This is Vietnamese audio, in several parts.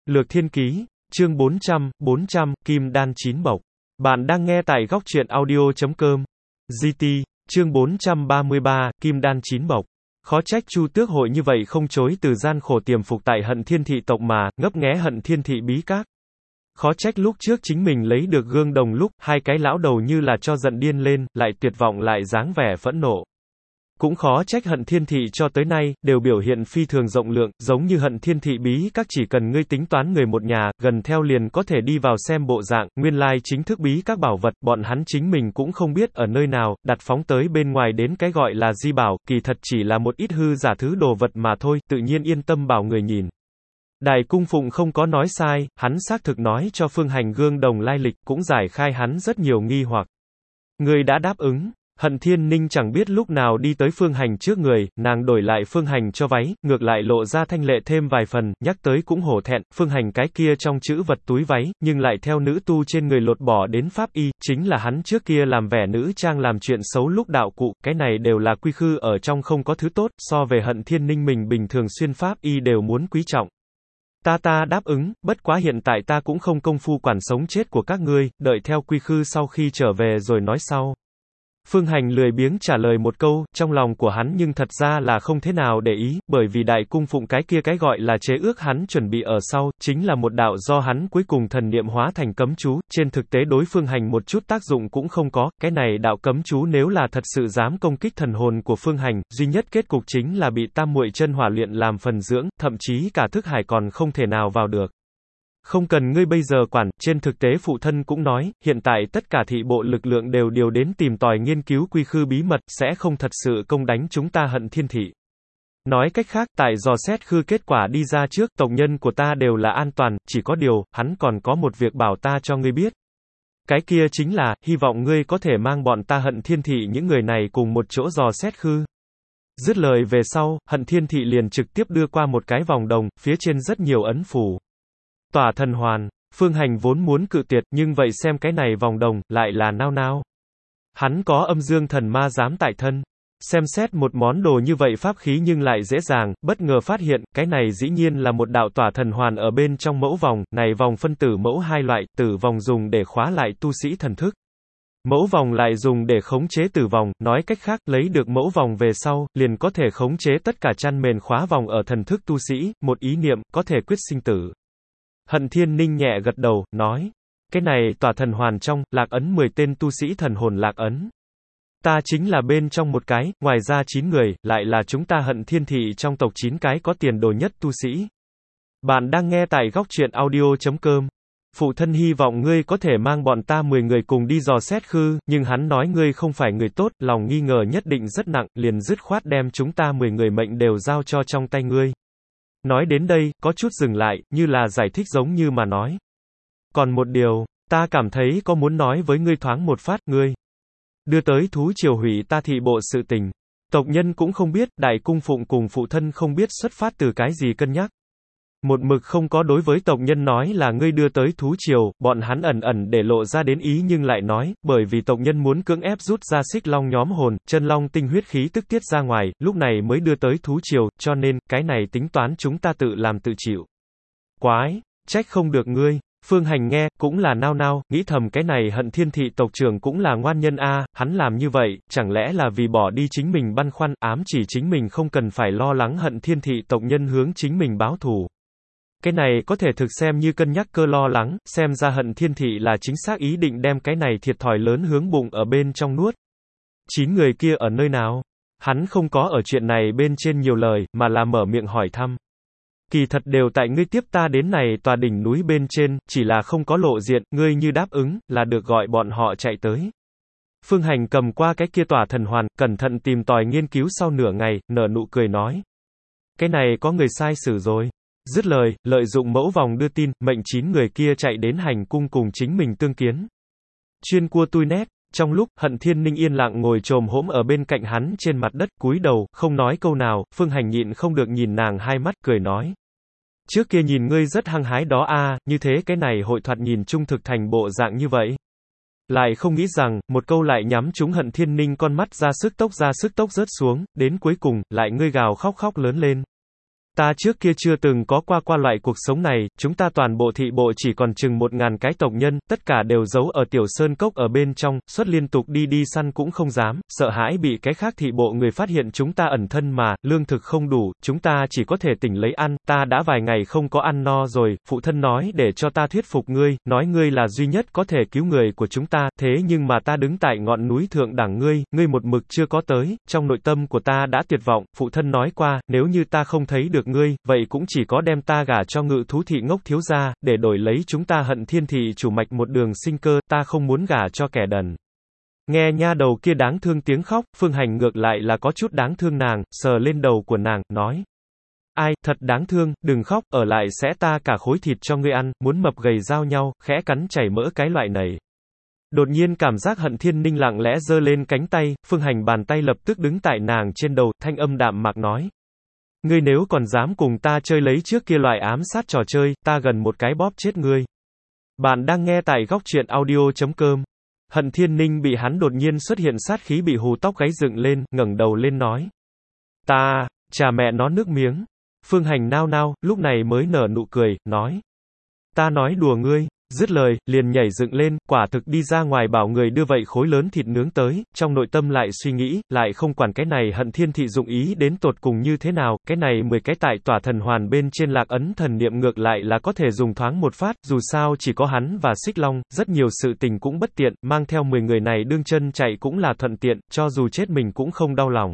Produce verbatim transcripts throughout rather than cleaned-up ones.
Lược Thiên Ký, chương bốn trăm, bốn trăm, Kim Đan Chín Bộc. Bạn đang nghe tại góc truyện audio chấm com. giê tê, chương bốn trăm ba mươi ba, Kim Đan Chín Bộc. Khó trách Chu Tước Hội như vậy không chối từ gian khổ tiềm phục tại Hận Thiên thị tộc mà, ngấp nghé Hận Thiên thị bí các. Khó trách lúc trước chính mình lấy được gương đồng lúc, hai cái lão đầu như là cho giận điên lên, lại tuyệt vọng lại dáng vẻ phẫn nộ. Cũng khó trách Hận Thiên thị cho tới nay, đều biểu hiện phi thường rộng lượng, giống như Hận Thiên thị bí các chỉ cần ngươi tính toán người một nhà, gần theo liền có thể đi vào xem bộ dạng, nguyên lai chính thức bí các bảo vật, bọn hắn chính mình cũng không biết ở nơi nào, đặt phóng tới bên ngoài đến cái gọi là di bảo, kỳ thật chỉ là một ít hư giả thứ đồ vật mà thôi, tự nhiên yên tâm bảo người nhìn. Đài Cung Phụng không có nói sai, hắn xác thực nói cho Phương Hành gương đồng lai lịch, cũng giải khai hắn rất nhiều nghi hoặc. Người đã đáp ứng. Hận Thiên Ninh chẳng biết lúc nào đi tới Phương Hành trước người, nàng đổi lại Phương Hành cho váy, ngược lại lộ ra thanh lệ thêm vài phần, nhắc tới cũng hổ thẹn, Phương Hành cái kia trong chữ vật túi váy, nhưng lại theo nữ tu trên người lột bỏ đến pháp y, chính là hắn trước kia làm vẻ nữ trang làm chuyện xấu lúc đạo cụ, cái này đều là quy khư ở trong không có thứ tốt, so về Hận Thiên Ninh mình bình thường xuyên pháp y đều muốn quý trọng. Ta ta đáp ứng, bất quá hiện tại ta cũng không công phu quản sống chết của các ngươi, đợi theo quy khư sau khi trở về rồi nói sau. Phương Hành lười biếng trả lời một câu, trong lòng của hắn nhưng thật ra là không thế nào để ý, bởi vì Đại Cung Phụng cái kia cái gọi là chế ước hắn chuẩn bị ở sau, chính là một đạo do hắn cuối cùng thần niệm hóa thành cấm chú, trên thực tế đối Phương Hành một chút tác dụng cũng không có, cái này đạo cấm chú nếu là thật sự dám công kích thần hồn của Phương Hành, duy nhất kết cục chính là bị tam muội chân hỏa luyện làm phần dưỡng, thậm chí cả thức hải còn không thể nào vào được. Không cần ngươi bây giờ quản, trên thực tế phụ thân cũng nói, hiện tại tất cả thị bộ lực lượng đều điều đến tìm tòi nghiên cứu quy khư bí mật, sẽ không thật sự công đánh chúng ta Hận Thiên thị. Nói cách khác, tại dò xét khư kết quả đi ra trước, tộc nhân của ta đều là an toàn, chỉ có điều, hắn còn có một việc bảo ta cho ngươi biết. Cái kia chính là, hy vọng ngươi có thể mang bọn ta Hận Thiên thị những người này cùng một chỗ dò xét khư. Dứt lời về sau, Hận Thiên thị liền trực tiếp đưa qua một cái vòng đồng, phía trên rất nhiều ấn phù. Tỏa thần hoàn, Phương Hành vốn muốn cự tuyệt, nhưng vậy xem cái này vòng đồng, lại là nao nao. Hắn có âm dương thần ma giám tại thân. Xem xét một món đồ như vậy pháp khí nhưng lại dễ dàng, bất ngờ phát hiện, cái này dĩ nhiên là một đạo tỏa thần hoàn ở bên trong mẫu vòng, này vòng phân tử mẫu hai loại, tử vòng dùng để khóa lại tu sĩ thần thức. Mẫu vòng lại dùng để khống chế tử vòng, nói cách khác, lấy được mẫu vòng về sau, liền có thể khống chế tất cả chăn mền khóa vòng ở thần thức tu sĩ, một ý niệm, có thể quyết sinh tử. Hận Thiên Ninh nhẹ gật đầu, nói, cái này tỏa thần hoàn trong, lạc ấn mười tên tu sĩ thần hồn lạc ấn. Ta chính là bên trong một cái, ngoài ra chín người, lại là chúng ta Hận Thiên thị trong tộc chín cái có tiền đồ nhất tu sĩ. Bạn đang nghe tại góc truyện audio chấm com. Phụ thân hy vọng ngươi có thể mang bọn ta mười người cùng đi dò xét khư, nhưng hắn nói ngươi không phải người tốt, lòng nghi ngờ nhất định rất nặng, liền dứt khoát đem chúng ta mười người mệnh đều giao cho trong tay ngươi. Nói đến đây, có chút dừng lại, như là giải thích giống như mà nói. Còn một điều, ta cảm thấy có muốn nói với ngươi thoáng một phát, ngươi đưa tới thú triều hủy ta thị bộ sự tình. Tộc nhân cũng không biết, Đại Cung Phụng cùng phụ thân không biết xuất phát từ cái gì cân nhắc. Một mực không có đối với tộc nhân nói là ngươi đưa tới thú triều, bọn hắn ẩn ẩn để lộ ra đến ý nhưng lại nói, bởi vì tộc nhân muốn cưỡng ép rút ra xích long nhóm hồn, chân long tinh huyết khí tức tiết ra ngoài, lúc này mới đưa tới thú triều, cho nên, cái này tính toán chúng ta tự làm tự chịu. Quái, trách không được ngươi. Phương Hành nghe, cũng là nao nao, nghĩ thầm cái này Hận Thiên thị tộc trưởng cũng là ngoan nhân a, hắn làm như vậy, chẳng lẽ là vì bỏ đi chính mình băn khoăn, ám chỉ chính mình không cần phải lo lắng Hận Thiên thị tộc nhân hướng chính mình báo thù. Cái này có thể thực xem như cân nhắc cơ lo lắng, xem ra Hận Thiên thị là chính xác ý định đem cái này thiệt thòi lớn hướng bụng ở bên trong nuốt. Chín người kia ở nơi nào? Hắn không có ở chuyện này bên trên nhiều lời, mà là mở miệng hỏi thăm. Kỳ thật đều tại ngươi tiếp ta đến này tòa đỉnh núi bên trên, chỉ là không có lộ diện, ngươi như đáp ứng, là được gọi bọn họ chạy tới. Phương Hành cầm qua cái kia tỏa thần hoàn, cẩn thận tìm tòi nghiên cứu sau nửa ngày, nở nụ cười nói. Cái này có người sai xử rồi. Dứt lời, lợi dụng mẫu vòng đưa tin, mệnh chín người kia chạy đến hành cung cùng chính mình tương kiến. Chuyên cua tui nét, trong lúc, Hận Thiên Ninh yên lặng ngồi chồm hỗm ở bên cạnh hắn trên mặt đất, cúi đầu, không nói câu nào, Phương Hành nhịn không được nhìn nàng hai mắt, cười nói. Trước kia nhìn ngươi rất hăng hái đó a, như thế cái này hội thoạt nhìn trung thực thành bộ dạng như vậy. Lại không nghĩ rằng, một câu lại nhắm trúng Hận Thiên Ninh con mắt ra sức tốc ra sức tốc rớt xuống, đến cuối cùng, lại ngươi gào khóc khóc lớn lên. Ta trước kia chưa từng có qua qua loại cuộc sống này, chúng ta toàn bộ thị bộ chỉ còn chừng một ngàn cái tộc nhân, tất cả đều giấu ở tiểu sơn cốc ở bên trong, suốt liên tục đi đi săn cũng không dám, sợ hãi bị cái khác thị bộ người phát hiện chúng ta ẩn thân mà, lương thực không đủ, chúng ta chỉ có thể tỉnh lấy ăn, ta đã vài ngày không có ăn no rồi, phụ thân nói để cho ta thuyết phục ngươi, nói ngươi là duy nhất có thể cứu người của chúng ta, thế nhưng mà ta đứng tại ngọn núi thượng đẳng ngươi, ngươi một mực chưa có tới, trong nội tâm của ta đã tuyệt vọng, phụ thân nói qua, nếu như ta không thấy được ngươi, vậy cũng chỉ có đem ta gả cho Ngự Thú thị ngốc thiếu gia, để đổi lấy chúng ta Hận Thiên thị chủ mạch một đường sinh cơ, ta không muốn gả cho kẻ đần. Nghe nha đầu kia đáng thương tiếng khóc, Phương Hành ngược lại là có chút đáng thương nàng, sờ lên đầu của nàng, nói. Ai, thật đáng thương, đừng khóc, ở lại sẽ ta cả khối thịt cho ngươi ăn, muốn mập gầy giao nhau, khẽ cắn chảy mỡ cái loại này. Đột nhiên cảm giác Hận Thiên Ninh lặng lẽ giơ lên cánh tay, Phương Hành bàn tay lập tức đứng tại nàng trên đầu, thanh âm đạm mạc nói. Ngươi nếu còn dám cùng ta chơi lấy trước kia loại ám sát trò chơi, ta gần một cái bóp chết ngươi. Bạn đang nghe tại góc truyện audio chấm com. Hận Thiên Ninh bị hắn đột nhiên xuất hiện sát khí bị hù tóc gáy dựng lên, ngẩng đầu lên nói. Ta, chà mẹ nó nước miếng. Phương Hành nao nao, lúc này mới nở nụ cười, nói. Ta nói đùa ngươi. Dứt lời, liền nhảy dựng lên, quả thực đi ra ngoài bảo người đưa vậy khối lớn thịt nướng tới, trong nội tâm lại suy nghĩ, lại không quản cái này Hận Thiên thị dụng ý đến tột cùng như thế nào, cái này mười cái tại tỏa thần hoàn bên trên lạc ấn thần niệm ngược lại là có thể dùng thoáng một phát, dù sao chỉ có hắn và Xích Long, rất nhiều sự tình cũng bất tiện, mang theo mười người này đương chân chạy cũng là thuận tiện, cho dù chết mình cũng không đau lòng.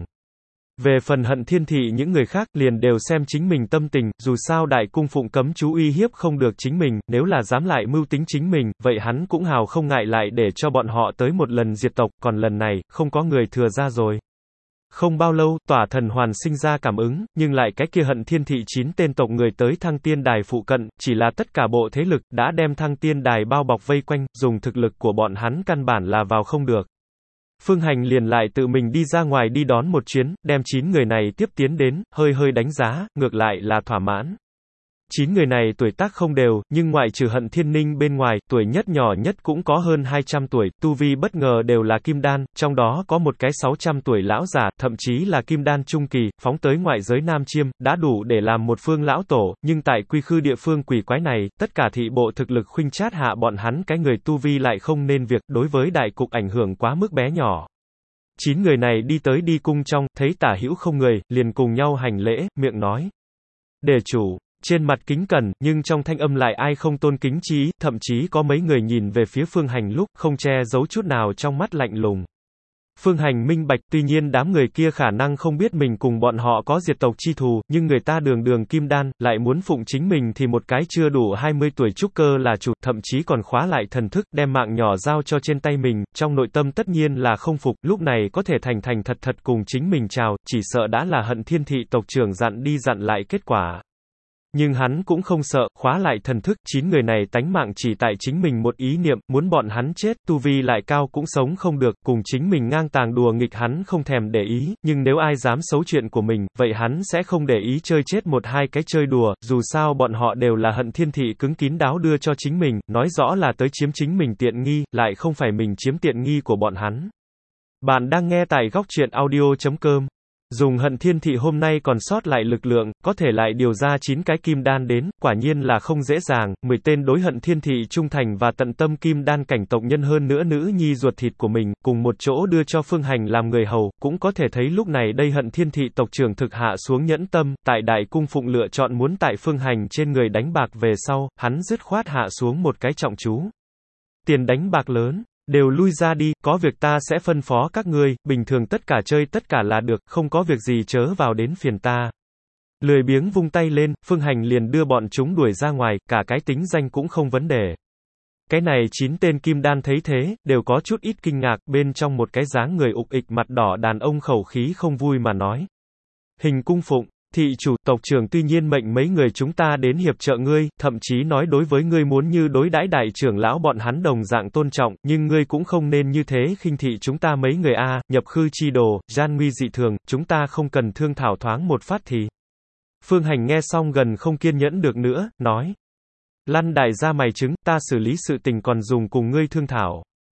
Về phần Hận Thiên thị những người khác liền đều xem chính mình tâm tình, dù sao đại cung phụng cấm chú uy hiếp không được chính mình, nếu là dám lại mưu tính chính mình, vậy hắn cũng hào không ngại lại để cho bọn họ tới một lần diệt tộc, còn lần này, không có người thừa ra rồi. Không bao lâu, tỏa thần hoàn sinh ra cảm ứng, nhưng lại cái kia Hận Thiên thị chín tên tộc người tới Thăng Tiên Đài phụ cận, chỉ là tất cả bộ thế lực, đã đem Thăng Tiên Đài bao bọc vây quanh, dùng thực lực của bọn hắn căn bản là vào không được. Phương Hành liền lại tự mình đi ra ngoài đi đón một chuyến, đem chín người này tiếp tiến đến, hơi hơi đánh giá, ngược lại là thỏa mãn. Chín người này tuổi tác không đều, nhưng ngoại trừ Hận Thiên Ninh bên ngoài, tuổi nhất nhỏ nhất cũng có hơn hai trăm tuổi, tu vi bất ngờ đều là kim đan, trong đó có một cái sáu trăm tuổi lão giả, thậm chí là kim đan trung kỳ, phóng tới ngoại giới Nam Chiêm, đã đủ để làm một phương lão tổ, nhưng tại quy khư địa phương quỷ quái này, tất cả thị bộ thực lực khuynh chát hạ bọn hắn cái người tu vi lại không nên việc, đối với đại cục ảnh hưởng quá mức bé nhỏ. Chín người này đi tới đi cung trong, thấy tả hữu không người, liền cùng nhau hành lễ, miệng nói. Đề chủ. Trên mặt kính cẩn, nhưng trong thanh âm lại ai không tôn kính chí, thậm chí có mấy người nhìn về phía Phương Hành lúc, không che giấu chút nào trong mắt lạnh lùng. Phương Hành minh bạch, tuy nhiên đám người kia khả năng không biết mình cùng bọn họ có diệt tộc chi thù, nhưng người ta đường đường kim đan, lại muốn phụng chính mình thì một cái chưa đủ hai mươi tuổi trúc cơ là chủ, thậm chí còn khóa lại thần thức, đem mạng nhỏ giao cho trên tay mình, trong nội tâm tất nhiên là không phục, lúc này có thể thành thành thật thật cùng chính mình chào, chỉ sợ đã là Hận Thiên thị tộc trưởng dặn đi dặn lại kết quả. Nhưng hắn cũng không sợ, khóa lại thần thức, chín người này tánh mạng chỉ tại chính mình một ý niệm, muốn bọn hắn chết, tu vi lại cao cũng sống không được, cùng chính mình ngang tàng đùa nghịch hắn không thèm để ý, nhưng nếu ai dám xấu chuyện của mình, vậy hắn sẽ không để ý chơi chết một hai cái chơi đùa, dù sao bọn họ đều là Hận Thiên thị cứng kín đáo đưa cho chính mình, nói rõ là tới chiếm chính mình tiện nghi, lại không phải mình chiếm tiện nghi của bọn hắn. Bạn đang nghe tại góc truyện audio chấm com. Dùng Hận Thiên thị hôm nay còn sót lại lực lượng, có thể lại điều ra chín cái kim đan đến, quả nhiên là không dễ dàng, mười tên đối Hận Thiên thị trung thành và tận tâm kim đan cảnh tộc nhân hơn nữa nữ nhi ruột thịt của mình, cùng một chỗ đưa cho Phương Hành làm người hầu, cũng có thể thấy lúc này đây Hận Thiên thị tộc trưởng thực hạ xuống nhẫn tâm, tại đại cung phụng lựa chọn muốn tại Phương Hành trên người đánh bạc về sau, hắn dứt khoát hạ xuống một cái trọng chú. Tiền đánh bạc lớn. Đều lui ra đi, có việc ta sẽ phân phó các ngươi, bình thường tất cả chơi tất cả là được, không có việc gì chớ vào đến phiền ta. Lười biếng vung tay lên, Phương Hành liền đưa bọn chúng đuổi ra ngoài, cả cái tính danh cũng không vấn đề. Cái này chín tên kim đan thấy thế, đều có chút ít kinh ngạc, bên trong một cái dáng người ục ịch mặt đỏ đàn ông khẩu khí không vui mà nói. Hình cung phụng. Thị chủ, tộc trưởng tuy nhiên mệnh mấy người chúng ta đến hiệp trợ ngươi, thậm chí nói đối với ngươi muốn như đối đãi đại trưởng lão bọn hắn đồng dạng tôn trọng, nhưng ngươi cũng không nên như thế khinh thị chúng ta mấy người a, nhập khư chi đồ, gian nguy dị thường, chúng ta không cần thương thảo thoáng một phát thì. Phương Hành nghe xong gần không kiên nhẫn được nữa, nói. Lăn đại gia mày trứng, ta xử lý sự tình còn dùng cùng ngươi thương thảo.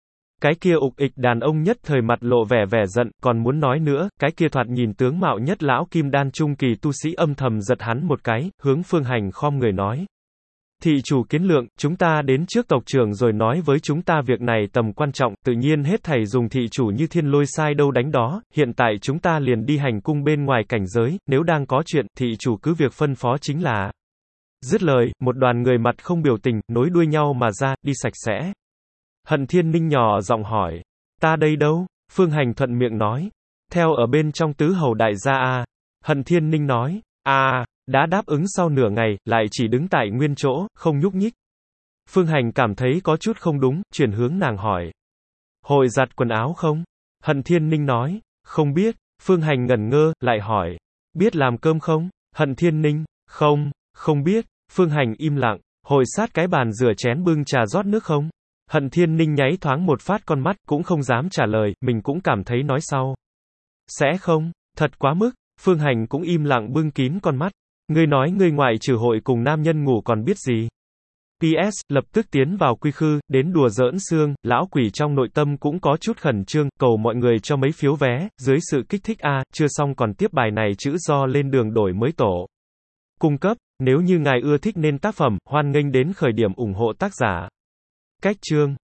Cái kia ục ịch đàn ông nhất thời mặt lộ vẻ vẻ giận, còn muốn nói nữa, cái kia thoạt nhìn tướng mạo nhất lão kim đan trung kỳ tu sĩ âm thầm giật hắn một cái, hướng Phương Hành khom người nói. Thị chủ kiến lượng, chúng ta đến trước tộc trưởng rồi nói với chúng ta việc này tầm quan trọng, tự nhiên hết thảy dùng thị chủ như thiên lôi sai đâu đánh đó, hiện tại chúng ta liền đi hành cung bên ngoài cảnh giới, nếu đang có chuyện, thị chủ cứ việc phân phó chính là. Dứt lời, một đoàn người mặt không biểu tình, nối đuôi nhau mà ra, đi sạch sẽ. Hận Thiên Ninh nhỏ giọng hỏi, ta đây đâu? Phương Hành thuận miệng nói, theo ở bên trong tứ hầu đại gia a. Hận Thiên Ninh nói, a, đã đáp ứng sau nửa ngày, lại chỉ đứng tại nguyên chỗ, không nhúc nhích. Phương Hành cảm thấy có chút không đúng, chuyển hướng nàng hỏi, hội giặt quần áo không? Hận Thiên Ninh nói, không biết. Phương Hành ngẩn ngơ, lại hỏi, biết làm cơm không? Hận Thiên Ninh, không, không biết. Phương Hành im lặng, hội sát cái bàn rửa chén bưng trà rót nước không? Hận Thiên Ninh nháy thoáng một phát con mắt, cũng không dám trả lời, mình cũng cảm thấy nói sau. Sẽ không, thật quá mức. Phương Hành cũng im lặng bưng kín con mắt. Ngươi nói ngươi ngoại trừ hội cùng nam nhân ngủ còn biết gì? pê ét, lập tức tiến vào quy khư, đến đùa giỡn xương, lão quỷ trong nội tâm cũng có chút khẩn trương, cầu mọi người cho mấy phiếu vé, dưới sự kích thích a, chưa xong còn tiếp bài này chữ do lên đường đổi mới tổ. Cung cấp, nếu như ngài ưa thích nên tác phẩm, hoan nghênh đến khởi điểm ủng hộ tác giả. Cách chương